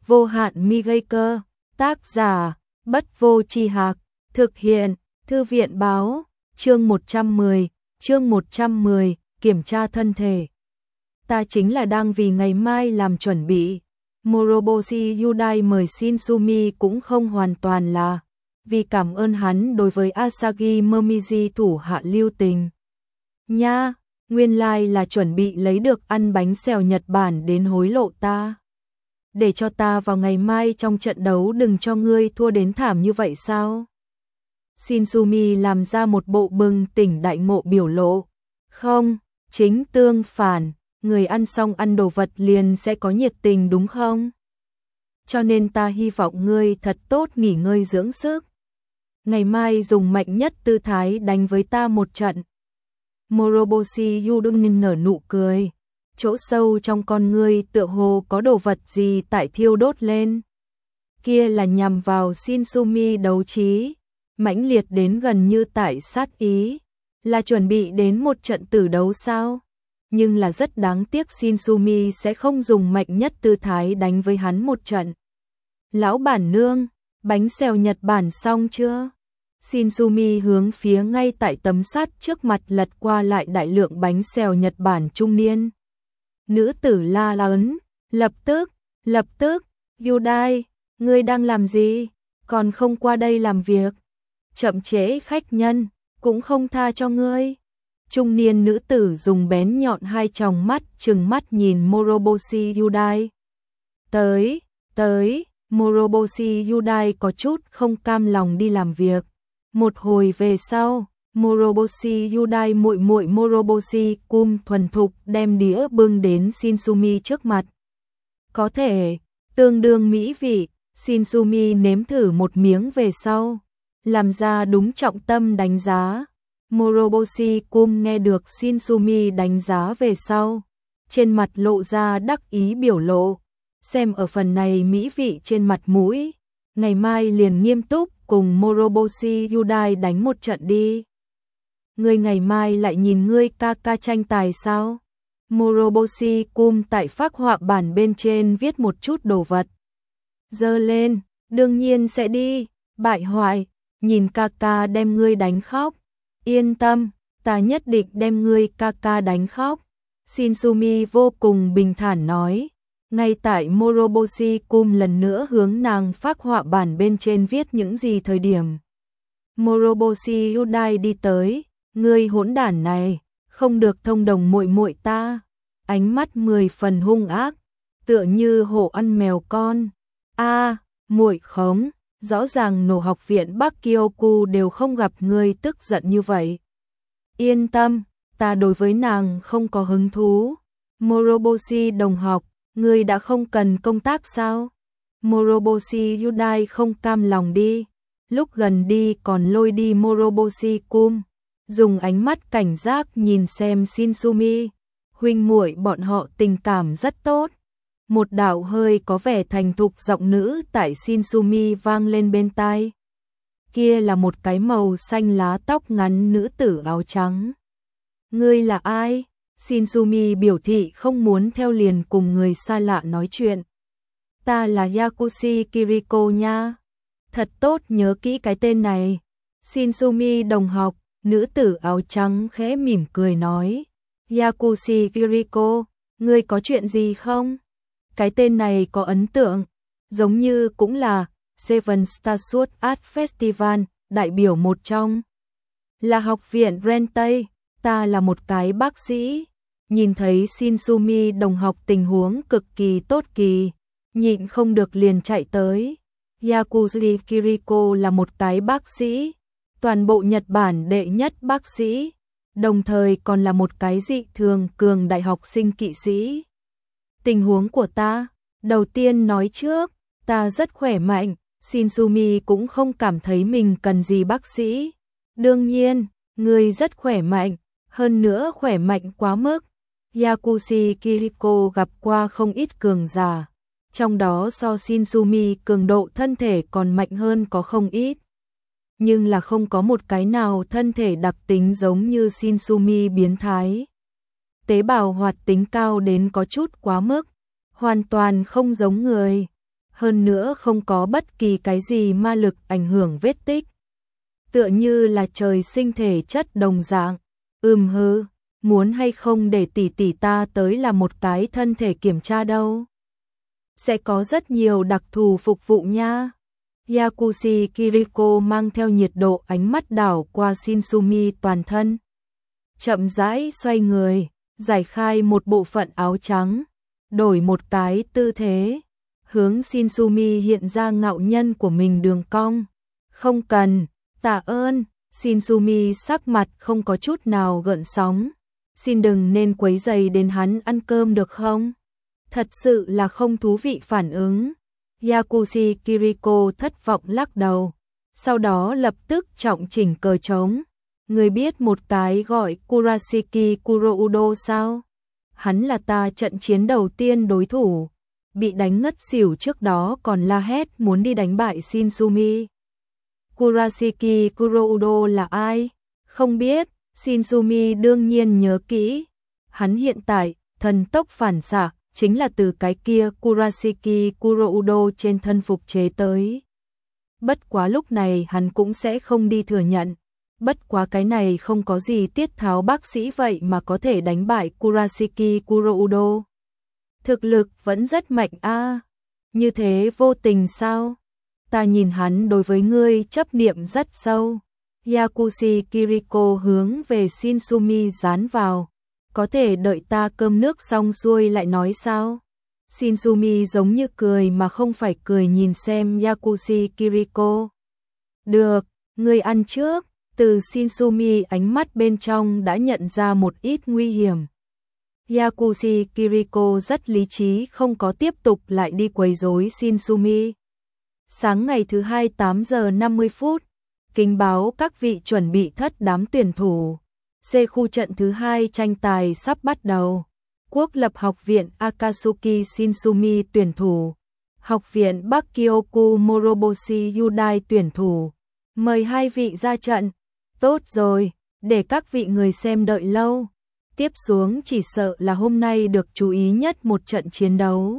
vô hạn mi gây cơ, tác giả, Bất Vô Tri Hạc, thực hiện, Thư viện báo, chương 110, kiểm tra thân thể. Ta chính là đang vì ngày mai làm chuẩn bị. Moroboshi Yudai mời Shinsumi cũng không hoàn toàn là vì cảm ơn hắn đối với Asagi Momiji thủ hạ lưu tình. Nha, nguyên lai là chuẩn bị lấy được ăn bánh xèo Nhật Bản đến hối lộ ta. Để cho ta vào ngày mai trong trận đấu đừng cho ngươi thua đến thảm như vậy sao? Shinsumi làm ra một bộ bừng tỉnh đại ngộ biểu lộ. Không, chính tương phản, người ăn xong ăn đồ vật liền sẽ có nhiệt tình đúng không? Cho nên ta hy vọng ngươi thật tốt nghỉ ngơi dưỡng sức. Ngày mai dùng mạnh nhất tư thái đánh với ta một trận. Moroboshi Yudunin nở nụ cười. Chỗ sâu trong con ngươi tựa hồ có đồ vật gì tại thiêu đốt lên. Kia là nhằm vào Shinsumi đấu trí, mãnh liệt đến gần như tại sát ý. Là chuẩn bị đến một trận tử đấu sao? Nhưng là rất đáng tiếc Shinsumi sẽ không dùng mạnh nhất tư thái đánh với hắn một trận. Lão bản nương, bánh xèo Nhật Bản xong chưa? Shinsumi hướng phía ngay tại tấm sắt trước mặt lật qua lại đại lượng bánh xèo Nhật Bản trung niên. Nữ tử la lớn, lập tức, Yudai, ngươi đang làm gì? Còn không qua đây làm việc. Chậm trễ khách nhân, cũng không tha cho ngươi. Trung niên nữ tử dùng bén nhọn hai tròng mắt trừng mắt nhìn Moroboshi Yudai. Tới, Moroboshi Yudai có chút không cam lòng đi làm việc. Một hồi về sau, Moroboshi Yudai muội muội Moroboshi Kum thuần thục đem đĩa bưng đến Shinsumi trước mặt. Có thể, tương đương mỹ vị, Shinsumi nếm thử một miếng về sau, làm ra đúng trọng tâm đánh giá. Moroboshi Kum nghe được Shinsumi đánh giá về sau, trên mặt lộ ra đắc ý biểu lộ, xem ở phần này mỹ vị trên mặt mũi, ngày mai liền nghiêm túc cùng Moroboshi Yudai đánh một trận đi. Ngươi ngày mai lại nhìn ngươi ca ca tranh tài sao? Moroboshi Kum tại phác họa bản bên trên viết một chút đồ vật. Giơ lên, đương nhiên sẽ đi, bại hoại, nhìn ca ca đem ngươi đánh khóc. Yên tâm, ta nhất định đem ngươi ca ca đánh khóc. Shinsumi vô cùng bình thản nói. Ngay tại Moroboshi Kum lần nữa hướng nàng phác họa bản bên trên viết những gì thời điểm. Moroboshi Yudai đi tới, ngươi hỗn đản này, không được thông đồng muội muội ta. Ánh mắt 10 phần hung ác, tựa như hổ ăn mèo con. Muội khống, rõ ràng nổ học viện Bắc Kyoku đều không gặp ngươi tức giận như vậy. Yên tâm, ta đối với nàng không có hứng thú. Moroboshi đồng học, ngươi đã không cần công tác sao? Moroboshi Yudai không cam lòng đi, lúc gần đi còn lôi đi Moroboshi Kum, dùng ánh mắt cảnh giác nhìn xem Shinsumi, huynh muội bọn họ tình cảm rất tốt. Một đạo hơi có vẻ thành thục giọng nữ tại Shinsumi vang lên bên tai. Kia là một cái màu xanh lá tóc ngắn nữ tử áo trắng. Ngươi là ai? Shinsumi biểu thị không muốn theo liền cùng người xa lạ nói chuyện. Ta là Yakushi Kiriko nha. Thật tốt nhớ kỹ cái tên này. Shinsumi đồng học, nữ tử áo trắng khẽ mỉm cười nói. Yakushi Kiriko, ngươi có chuyện gì không? Cái tên này có ấn tượng, giống như cũng là Seven Star Sword Art Festival, đại biểu một trong. Là học viện Rentei, ta là một cái bác sĩ. Nhìn thấy Shinsumi đồng học tình huống cực kỳ tốt kỳ, nhịn không được liền chạy tới. Yakushi Kiriko là một cái bác sĩ, toàn bộ Nhật Bản đệ nhất bác sĩ, đồng thời còn là một cái dị thường cường đại học sinh kỵ sĩ. Tình huống của ta, đầu tiên nói trước, ta rất khỏe mạnh, Shinsumi cũng không cảm thấy mình cần gì bác sĩ. Đương nhiên, ngươi rất khỏe mạnh, hơn nữa khỏe mạnh quá mức. Yakushi Kiriko gặp qua không ít cường giả, trong đó so Shinsumi cường độ thân thể còn mạnh hơn có không ít. Nhưng là không có một cái nào thân thể đặc tính giống như Shinsumi biến thái. Tế bào hoạt tính cao đến có chút quá mức, hoàn toàn không giống người. hơn nữa không có bất kỳ cái gì ma lực ảnh hưởng vết tích. Tựa như là trời sinh thể chất đồng dạng. Hư, muốn hay không để tỷ tỷ ta tới là một cái thân thể kiểm tra đâu. Sẽ có rất nhiều đặc thù phục vụ nha. Yakushi Kiriko mang theo nhiệt độ ánh mắt đảo qua Shinsumi toàn thân. Chậm rãi xoay người, giải khai một bộ phận áo trắng, đổi một cái tư thế, hướng Shinsumi hiện ra ngạo nhân của mình đường cong. Không cần, tạ ơn. Shinsumi sắc mặt không có chút nào gợn sóng. Xin đừng nên quấy rầy đến hắn ăn cơm được không? Thật sự là không thú vị phản ứng. Yakushi Kiriko thất vọng lắc đầu. Sau đó lập tức trọng chỉnh cờ trống. Người biết một cái gọi Kurashiki Kuroudo sao? Hắn là ta trận chiến đầu tiên đối thủ. Bị đánh ngất xỉu trước đó còn la hét muốn đi đánh bại Shinsumi. Kurashiki Kuroudo là ai? Không biết. Shinsumi đương nhiên nhớ kỹ. Hắn hiện tại, thần tốc phản xạ, chính là từ cái kia Kurashiki Kuroudo trên thân phục chế tới. Bất quá lúc này hắn cũng sẽ không đi thừa nhận. Bất quá cái này không có gì tiết tháo bác sĩ vậy mà có thể đánh bại Kurashiki Kuroudo. Thực lực vẫn rất mạnh a. Như thế vô tình sao? Ta nhìn hắn đối với ngươi chấp niệm rất sâu. Yakushi Kiriko hướng về Shinsumi dán vào. Có thể đợi ta cơm nước xong xuôi lại nói sao? Shinsumi giống như cười mà không phải cười nhìn xem Yakushi Kiriko. Được, ngươi ăn trước. Từ Shinsumi ánh mắt bên trong đã nhận ra một ít nguy hiểm. Yakushi Kiriko rất lý trí không có tiếp tục lại đi quấy rối Shinsumi. Sáng ngày thứ hai 8 giờ 50 phút, kính báo các vị chuẩn bị thất đám tuyển thủ. C khu trận thứ 2 tranh tài sắp bắt đầu. Quốc lập học viện Akatsuki Shinsumi tuyển thủ. Học viện Bakkyoku Moroboshi Yudai tuyển thủ. Mời hai vị ra trận. Tốt rồi, để các vị người xem đợi lâu. Tiếp xuống chỉ sợ là hôm nay được chú ý nhất một trận chiến đấu.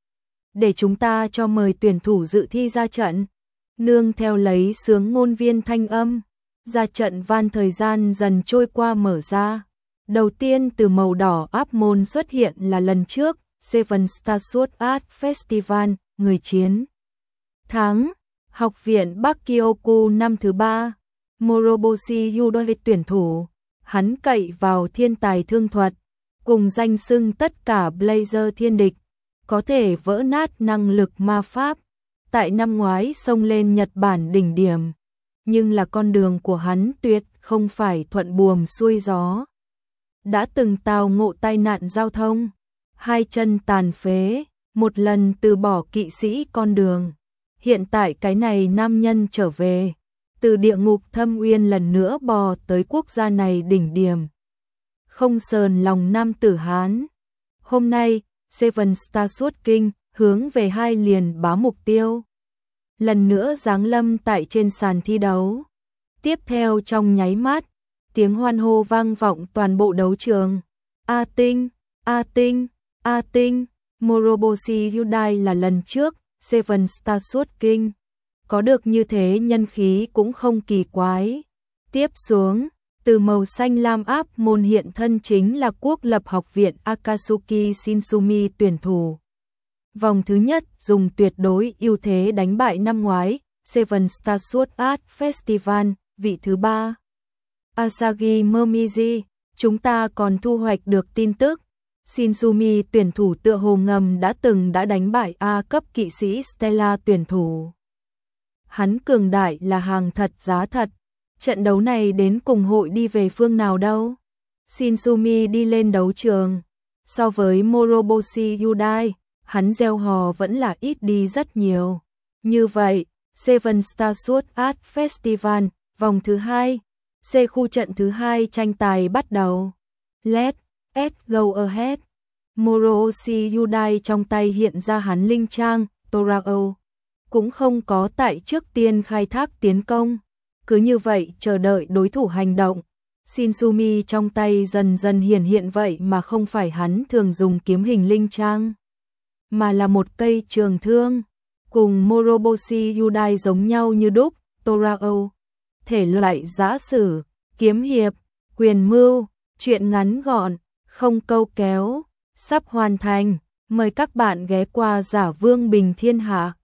Để chúng ta cho mời tuyển thủ dự thi ra trận. Nương theo lấy sướng ngôn viên thanh âm. Ra trận van thời gian dần trôi qua mở ra. Đầu tiên từ màu đỏ áp môn xuất hiện là lần trước, Seven Star Sword Art Festival, người chiến. Thắng, học viện Bakkyoku năm thứ 3, Moroboshi Yudai tuyển thủ. Hắn cậy vào thiên tài thương thuật, cùng danh xưng tất cả Blazer thiên địch, có thể vỡ nát năng lực ma pháp. Tại năm ngoái xông lên Nhật Bản đỉnh điểm. Nhưng là con đường của hắn tuyệt không phải thuận buồm xuôi gió. Đã từng tao ngộ tai nạn giao thông, hai chân tàn phế, một lần từ bỏ kỵ sĩ con đường. Hiện tại cái này nam nhân trở về, từ địa ngục thâm uyên lần nữa bò tới quốc gia này đỉnh điểm. Không sờn lòng nam tử Hán. Hôm nay, Seven Star Sword King hướng về hai liền bá mục tiêu. Lần nữa giáng lâm tại trên sàn thi đấu. Tiếp theo trong nháy mắt, tiếng hoan hô vang vọng toàn bộ đấu trường. A Tinh, A Tinh, A Tinh, Moroboshi Yudai là lần trước, Seven Star Sword King. Có được như thế nhân khí cũng không kỳ quái. Tiếp xuống, từ màu xanh lam áp môn hiện thân chính là quốc lập học viện Akatsuki Shinsumi tuyển thủ. Vòng thứ nhất dùng tuyệt đối ưu thế đánh bại năm ngoái, Seven Star Sword Art Festival, vị thứ 3. Asagi Momiji, chúng ta còn thu hoạch được tin tức. Shinsumi tuyển thủ tựa hồ ngầm đã đánh bại A cấp kỵ sĩ Stella tuyển thủ. Hắn cường đại là hàng thật giá thật. Trận đấu này đến cùng hội đi về phương nào đâu? Shinsumi đi lên đấu trường. So với Moroboshi Yudai, hắn gieo hò vẫn là ít đi rất nhiều. Như vậy, Seven Star Sword Art Festival, vòng thứ 2, C khu trận thứ 2 tranh tài bắt đầu. Let's go ahead. Moroboshi Yudai trong tay hiện ra hắn linh trang, Torao. Cũng không có tại trước tiên khai thác tiến công. Cứ như vậy chờ đợi đối thủ hành động. Shinsumi trong tay dần dần hiện vậy mà không phải hắn thường dùng kiếm hình linh trang, mà là một cây trường thương. cùng Moroboshi Yudai giống nhau như đúc, Torao. Thể loại giã sử, kiếm hiệp, quyền mưu, truyện ngắn gọn, không câu kéo, sắp hoàn thành. Mời các bạn ghé qua Giả Vương Bình Thiên Hạ.